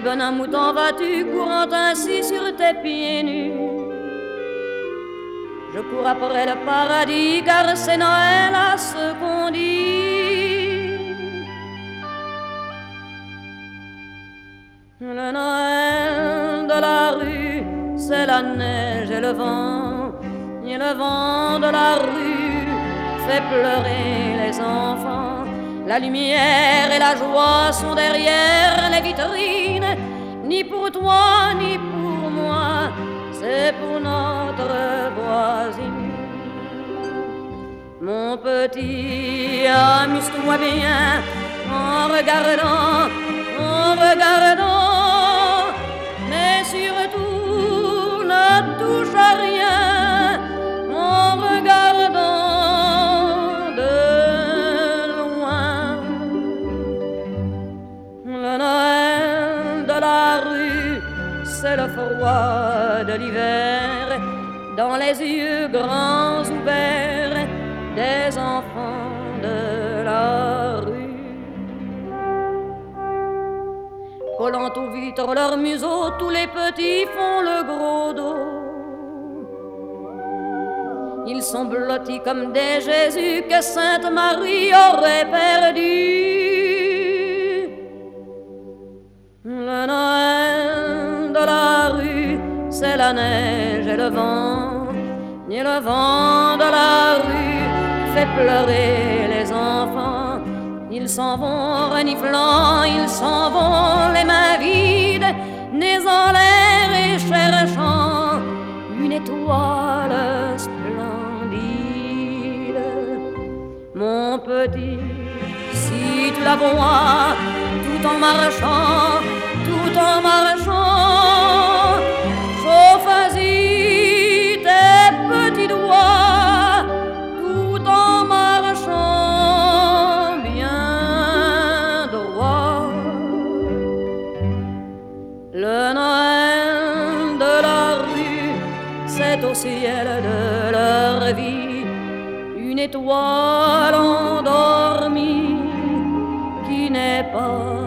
bonhomme, où t'en vas-tu, courant ainsi sur tes pieds nus? Je cours après le paradis, car c'est Noël à ce qu'on dit. Le Noël de la rue, c'est la neige et le vent. Et le vent de la rue fait pleurer les enfants. La lumière et la joie sont derrière les vitrines. Ni pour toi, ni pour moi, c'est pour notre voisine. Mon petit, amuse-toi bien en regardant, mais surtout ne touche à rien en regardant de loin. Le Noël de la rue, c'est le froid de l'hiver, dans les yeux grands ouverts des enfants de la rue. Collant aux vitres leurs museaux, tous les petits font le gros dos. Ils sont blottis comme des Jésus que Sainte Marie aurait perdus. Le Noël de la rue, c'est la neige et le vent. Et le vent de la rue fait pleurer les enfants. Ils s'en vont reniflant, ils s'en vont les mains vides, nez en l'air et cherchant une étoile splendide. Mon petit, si tu la vois, tout en marchant, chauffe-y tes petits doigts, tout en marchant bien droit. Le Noël de la rue, c'est au ciel de leur vie une étoile endormie qui n'est pas